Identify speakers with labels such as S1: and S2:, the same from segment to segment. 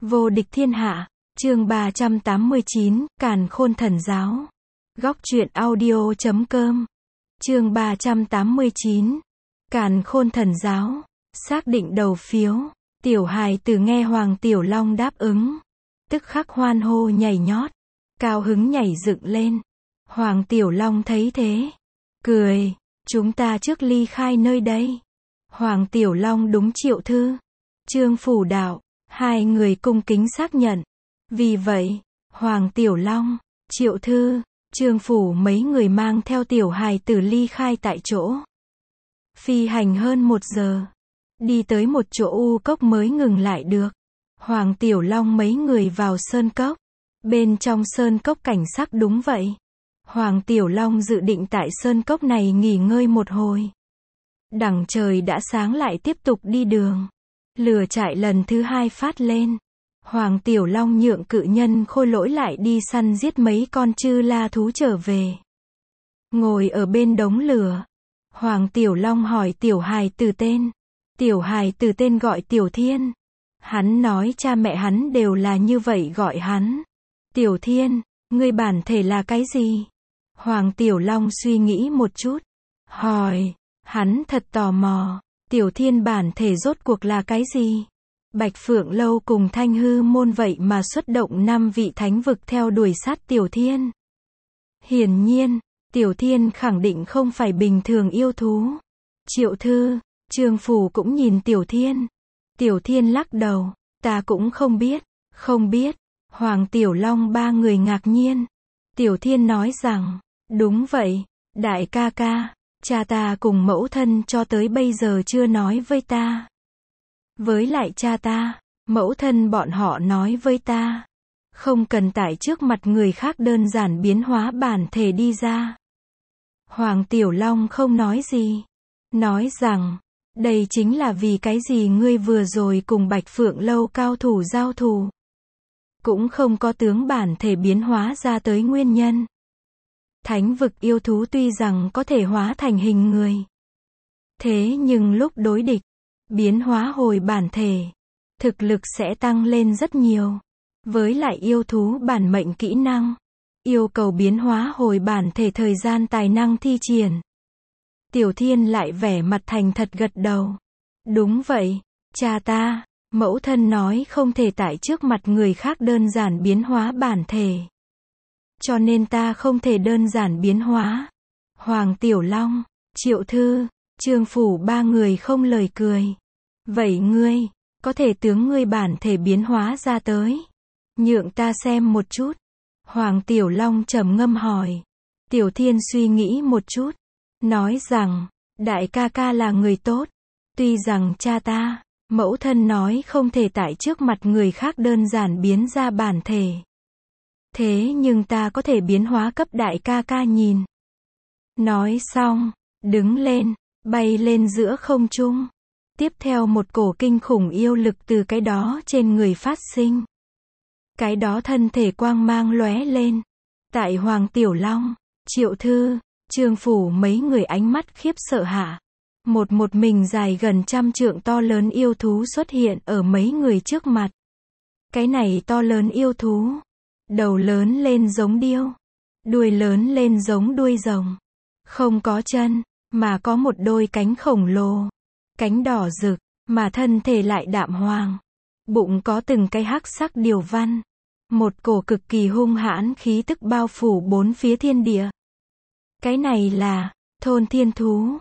S1: Vô địch thiên hạ, chương 389, Càn Khôn Thần Giáo. Góc truyện audio.com. Chương 389, Càn Khôn Thần Giáo. Xác định đầu phiếu, tiểu hài tử nghe Hoàng Tiểu Long đáp ứng, tức khắc hoan hô nhảy nhót, cao hứng nhảy dựng lên. Hoàng Tiểu Long thấy thế, cười, chúng ta trước ly khai nơi đây. Hoàng Tiểu Long đúng Triệu Thư, Trương Phủ Đạo, hai người cung kính xác nhận. Vì vậy, Hoàng Tiểu Long, Triệu Thư, Trương Phủ mấy người mang theo tiểu hài tử ly khai tại chỗ. Phi hành hơn 1 giờ, đi tới một chỗ u cốc mới ngừng lại được. Hoàng Tiểu Long mấy người vào sơn cốc. Bên trong sơn cốc cảnh sắc đúng vậy. Hoàng Tiểu Long dự định tại sơn cốc này nghỉ ngơi một hồi. Đằng trời đã sáng lại tiếp tục đi đường. Lửa trại lần thứ 2 phát lên. Hoàng Tiểu Long nhượng cự nhân Khôi Lỗi lại đi săn giết mấy con chư la thú trở về. Ngồi ở bên đống lửa, Hoàng Tiểu Long hỏi tiểu hài tử tên. Tiểu hài tử tên gọi Tiểu Thiên. Hắn nói cha mẹ hắn đều là như vậy gọi hắn. Tiểu Thiên, ngươi bản thể là cái gì? Hoàng Tiểu Long suy nghĩ một chút, hỏi, hắn thật tò mò, Tiểu Thiên bản thể rốt cuộc là cái gì? Bạch Phượng Lâu cùng Thanh Hư Môn vậy mà xuất động 5 vị thánh vực theo đuổi sát Tiểu Thiên. Hiển nhiên, Tiểu Thiên khẳng định không phải bình thường yêu thú. Triệu Thư, Trương Phủ cũng nhìn Tiểu Thiên. Tiểu Thiên lắc đầu, ta cũng không biết, không biết. Hoàng Tiểu Long ba người ngạc nhiên. Tiểu Thiên nói rằng, đúng vậy, đại ca ca, cha ta cùng mẫu thân cho tới bây giờ chưa nói với ta. Với lại cha ta, mẫu thân bọn họ nói với ta, không cần tại trước mặt người khác đơn giản biến hóa bản thể đi ra. Hoàng Tiểu Long không nói gì, nói rằng, đây chính là vì cái gì ngươi vừa rồi cùng Bạch Phượng Lâu cao thủ giao thủ. Cũng không có tướng bản thể biến hóa ra tới nguyên nhân. Thánh vực yêu thú tuy rằng có thể hóa thành hình người. Thế nhưng lúc đối địch, biến hóa hồi bản thể, thực lực sẽ tăng lên rất nhiều. Với lại yêu thú bản mệnh kỹ năng, yêu cầu biến hóa hồi bản thể thời gian tài năng thi triển. Tiểu Thiên lại vẻ mặt thành thật gật đầu. Đúng vậy, cha ta, mẫu thân nói không thể tại trước mặt người khác đơn giản biến hóa bản thể. Cho nên ta không thể đơn giản biến hóa. Hoàng Tiểu Long, Triệu Thư, Trương Phủ ba người không lời cười. Vậy ngươi, có thể tướng ngươi bản thể biến hóa ra tới. Nhượng ta xem một chút. Hoàng Tiểu Long trầm ngâm hỏi. Tiểu Thiên suy nghĩ một chút. Nói rằng, đại ca ca là người tốt. Tuy rằng cha ta, mẫu thân nói không thể tại trước mặt người khác đơn giản biến ra bản thể. Thế nhưng ta có thể biến hóa cấp đại ca ca nhìn. Nói xong, đứng lên, bay lên giữa không trung. Tiếp theo một cổ kinh khủng yêu lực từ cái đó trên người phát sinh. Cái đó thân thể quang mang lóe lên. Tại Hoàng Tiểu Long, Triệu Thư, Trương Phủ mấy người ánh mắt khiếp sợ hạ. Một mình dài gần 100 trượng to lớn yêu thú xuất hiện ở mấy người trước mặt. Cái này to lớn yêu thú, đầu lớn lên giống điêu, đuôi lớn lên giống đuôi rồng, không có chân, mà có một đôi cánh khổng lồ, cánh đỏ rực, mà thân thể lại đạm hoàng, bụng có từng cái hắc sắc điều văn, một cổ cực kỳ hung hãn khí tức bao phủ bốn phía thiên địa. Cái này là thôn thiên thú.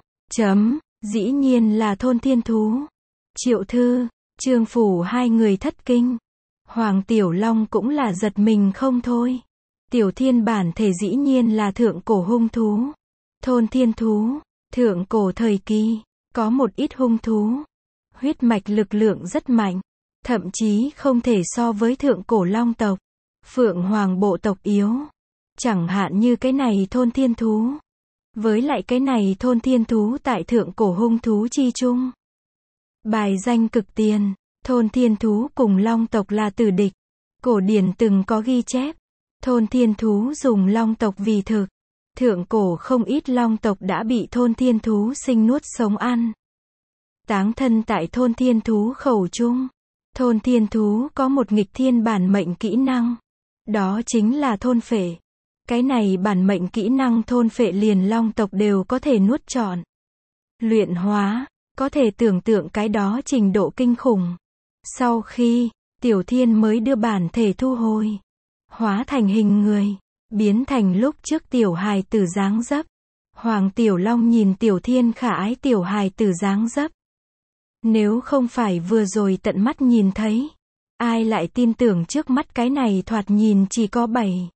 S1: Dĩ nhiên là thôn thiên thú. Triệu Thư, Trương Phủ hai người thất kinh. Hoàng Tiểu Long cũng là giật mình không thôi. Tiểu Thiên bản thể dĩ nhiên là thượng cổ hung thú. Thôn thiên thú, thượng cổ thời kỳ, có một ít hung thú. Huyết mạch lực lượng rất mạnh, thậm chí không thể so với thượng cổ long tộc, Phượng Hoàng bộ tộc yếu. Chẳng hạn như cái này thôn thiên thú. Với lại cái này thôn thiên thú tại thượng cổ hung thú chi chung. Bài danh cực tiền, thôn thiên thú cùng long tộc là tử địch. Cổ điển từng có ghi chép, thôn thiên thú dùng long tộc vì thực. Thượng cổ không ít long tộc đã bị thôn thiên thú sinh nuốt sống ăn. Táng thân tại thôn thiên thú khẩu chung. Thôn thiên thú có một nghịch thiên bản mệnh kỹ năng. Đó chính là thôn phệ. Cái này bản mệnh kỹ năng thôn phệ liền long tộc đều có thể nuốt trọn. Luyện hóa, có thể tưởng tượng cái đó trình độ kinh khủng. Sau khi, Tiểu Thiên mới đưa bản thể thu hồi. Hóa thành hình người, biến thành lúc trước tiểu hài tử dáng dấp. Hoàng Tiểu Long nhìn Tiểu Thiên khả ái tiểu hài tử dáng dấp. Nếu không phải vừa rồi tận mắt nhìn thấy, ai lại tin tưởng trước mắt cái này thoạt nhìn chỉ có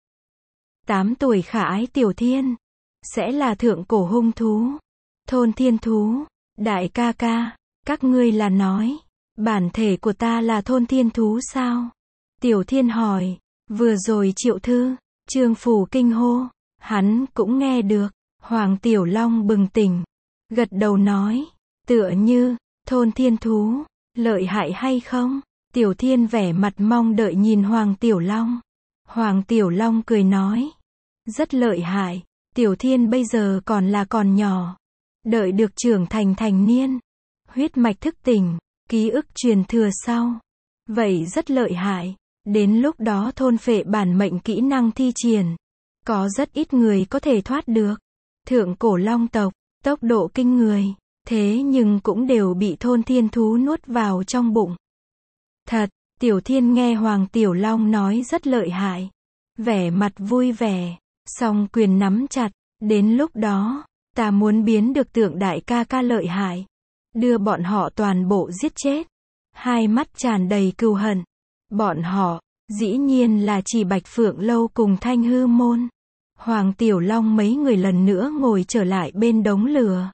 S1: 7, 8 tuổi khả ái Tiểu Thiên, sẽ là thượng cổ hung thú. Thôn thiên thú, đại ca ca, các ngươi là nói, bản thể của ta là thôn thiên thú sao? Tiểu Thiên hỏi, vừa rồi Triệu Thư, Trương Phủ kinh hô, hắn cũng nghe được. Hoàng Tiểu Long bừng tỉnh, gật đầu nói, tựa như, thôn thiên thú, lợi hại hay không? Tiểu Thiên vẻ mặt mong đợi nhìn Hoàng Tiểu Long. Hoàng Tiểu Long cười nói, rất lợi hại, Tiểu Thiên bây giờ còn nhỏ. Đợi được trưởng thành niên, huyết mạch thức tỉnh, ký ức truyền thừa sau. Vậy rất lợi hại, đến lúc đó thôn phệ bản mệnh kỹ năng thi triển. Có rất ít người có thể thoát được. Thượng cổ long tộc, tốc độ kinh người, thế nhưng cũng đều bị thôn thiên thú nuốt vào trong bụng. Thật, Tiểu Thiên nghe Hoàng Tiểu Long nói rất lợi hại. Vẻ mặt vui vẻ, song quyền nắm chặt, đến lúc đó, ta muốn biến được tượng đại ca ca lợi hại. Đưa bọn họ toàn bộ giết chết. Hai mắt tràn đầy cừu hận. Bọn họ, dĩ nhiên là chỉ Bạch Phượng Lâu cùng Thanh Hư Môn. Hoàng Tiểu Long mấy người lần nữa ngồi trở lại bên đống lửa.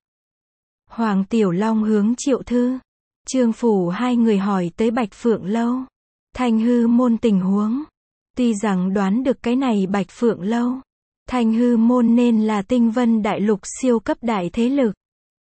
S1: Hoàng Tiểu Long hướng Triệu Thư, Trương Phủ hai người hỏi tới Bạch Phượng Lâu, Thanh Hư Môn tình huống. Tuy rằng đoán được cái này Bạch Phượng Lâu, Thanh Hư Môn nên là Tinh Vân Đại Lục siêu cấp đại thế lực.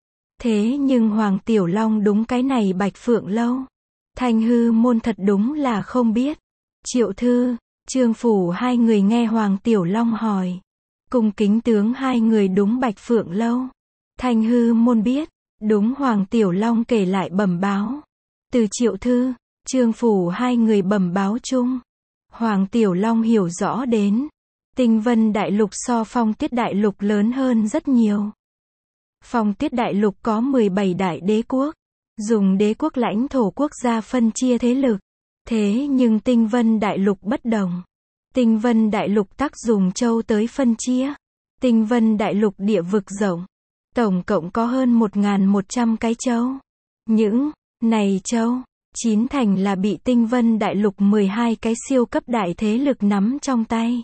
S1: Thế nhưng Hoàng Tiểu Long đúng cái này Bạch Phượng Lâu, Thanh Hư Môn thật đúng là không biết. Triệu Thư, Trương Phủ hai người nghe Hoàng Tiểu Long hỏi, cung kính tướng hai người đúng Bạch Phượng Lâu, Thanh Hư Môn biết, đúng Hoàng Tiểu Long kể lại bẩm báo. Từ Triệu Thư, Trương Phủ hai người bẩm báo chung, Hoàng Tiểu Long hiểu rõ đến, Tinh Vân Đại Lục so Phong Tiết Đại Lục lớn hơn rất nhiều. Phong Tiết Đại Lục có 17 đại đế quốc, dùng đế quốc lãnh thổ quốc gia phân chia thế lực. Thế nhưng Tinh Vân Đại Lục bất đồng. Tinh Vân Đại Lục tác dùng châu tới phân chia. Tinh Vân Đại Lục địa vực rộng, tổng cộng có hơn 1.100 cái châu. Những này châu, 9 thành là bị Tinh Vân Đại Lục 12 cái siêu cấp đại thế lực nắm trong tay.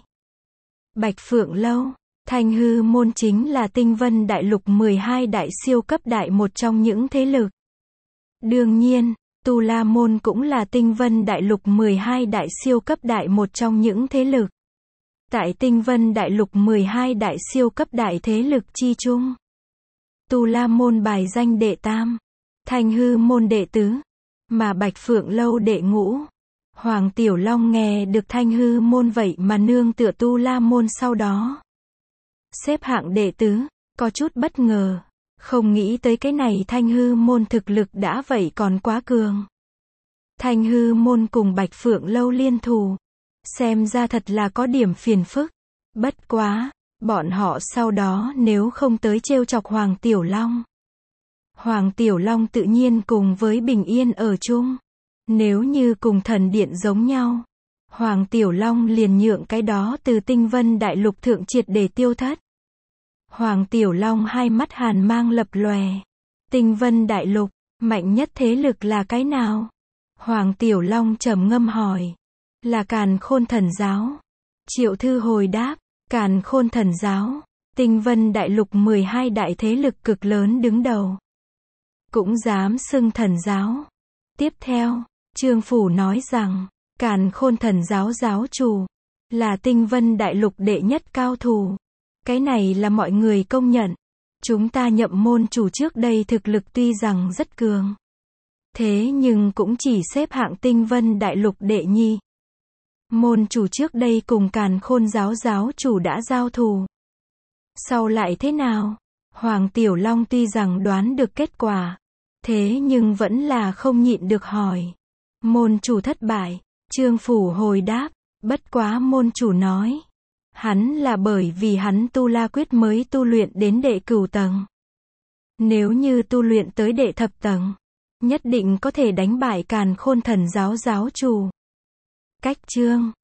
S1: Bạch Phượng Lâu, Thanh Hư Môn chính là Tinh Vân Đại Lục 12 đại siêu cấp đại một trong những thế lực. Đương nhiên, Tu La Môn cũng là Tinh Vân Đại Lục 12 đại siêu cấp đại một trong những thế lực. Tại Tinh Vân Đại Lục 12 đại siêu cấp đại thế lực chi chung, Tu La Môn bài danh đệ tam, Thanh Hư Môn đệ tứ, mà Bạch Phượng Lâu đệ ngũ. Hoàng Tiểu Long nghe được Thanh Hư Môn vậy mà nương tựa Tu La Môn sau đó xếp hạng đệ tứ, có chút bất ngờ. Không nghĩ tới cái này Thanh Hư Môn thực lực đã vậy còn quá cường. Thanh Hư Môn cùng Bạch Phượng Lâu liên thù, xem ra thật là có điểm phiền phức. Bất quá, bọn họ sau đó nếu không tới trêu chọc Hoàng Tiểu Long, Hoàng Tiểu Long tự nhiên cùng với bình yên ở chung. Nếu như cùng thần điện giống nhau, Hoàng Tiểu Long liền nhượng cái đó từ Tinh Vân Đại Lục thượng triệt để tiêu thất. Hoàng Tiểu Long hai mắt hàn mang lập lòe. Tinh Vân Đại Lục, mạnh nhất thế lực là cái nào? Hoàng Tiểu Long trầm ngâm hỏi. Là Càn Khôn Thần Giáo. Triệu Thư hồi đáp, Càn Khôn Thần Giáo, Tinh Vân Đại Lục 12 đại thế lực cực lớn đứng đầu. Cũng dám xưng thần giáo. Tiếp theo, Trương Phủ nói rằng, Càn Khôn Thần Giáo giáo chủ là Tinh Vân Đại Lục đệ nhất cao thủ. Cái này là mọi người công nhận. Chúng ta nhậm môn chủ trước đây thực lực tuy rằng rất cường, thế nhưng cũng chỉ xếp hạng Tinh Vân Đại Lục đệ nhị. Môn chủ trước đây cùng Càn Khôn giáo giáo chủ đã giao thủ. Sau lại thế nào? Hoàng Tiểu Long tuy rằng đoán được kết quả, thế nhưng vẫn là không nhịn được hỏi. Môn chủ thất bại. Trương Phủ hồi đáp, bất quá môn chủ nói. Hắn là bởi vì hắn tu la quyết mới tu luyện đến đệ cửu tầng. Nếu như tu luyện tới đệ thập tầng, nhất định có thể đánh bại Càn Khôn Thần giáo giáo chủ. Cách chương